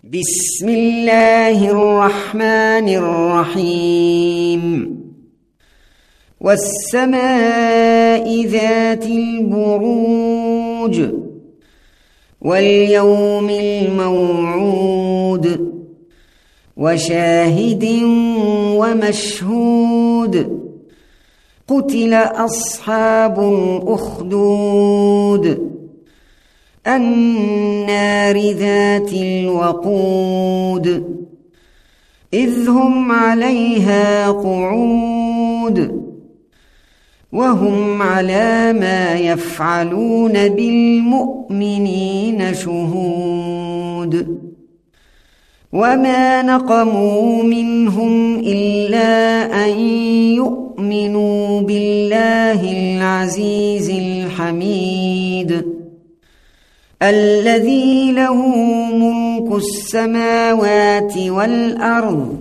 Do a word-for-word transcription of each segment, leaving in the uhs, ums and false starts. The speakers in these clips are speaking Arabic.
بسم الله الرحمن الرحيم والسماء ذات البروج واليوم الموعود وشاهد ومشهود قتل أصحاب الأخدود النار ذات الوقود إذ هم عليها قعود وهم على ما يفعلون بالمؤمنين شهود وما نقموا منهم إلا أن يؤمنوا بالله العزيز الحميد الذي له ملك السماوات والأرض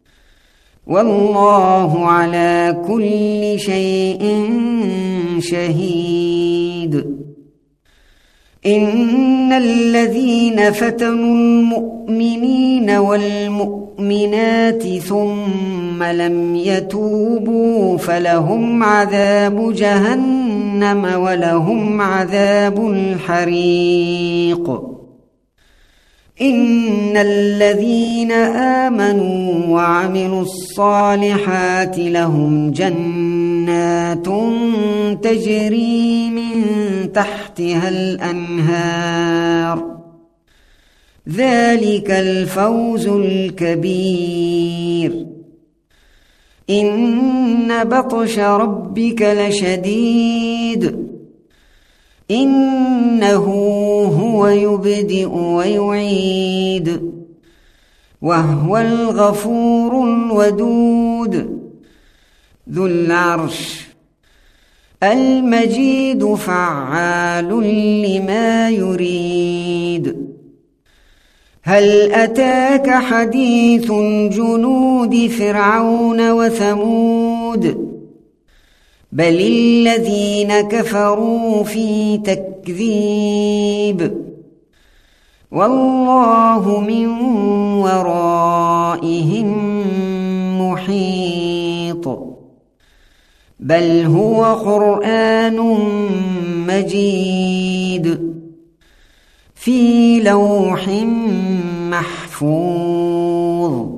والله على كل شيء شهيد إن الذين فتنوا المؤمنين والمؤمنات ثم لم يتوبوا فلهم عذاب جهنم ولهم عذاب الحريق إن الذين آمنوا وعملوا الصالحات لهم جنات تجري من تحتها الأنهار ذلك الفوز الكبير إن بطش ربك لشديد إنه هو يبدئ ويعيد وهو الغفور الودود ذو العرش المجيد فعال لما يريد هل أتاك حديث جنود فرعون وثمود بل الذين كفروا في تكذيب والله من ورائهم محيط بل هو قرآن مجيد في لوح محفوظ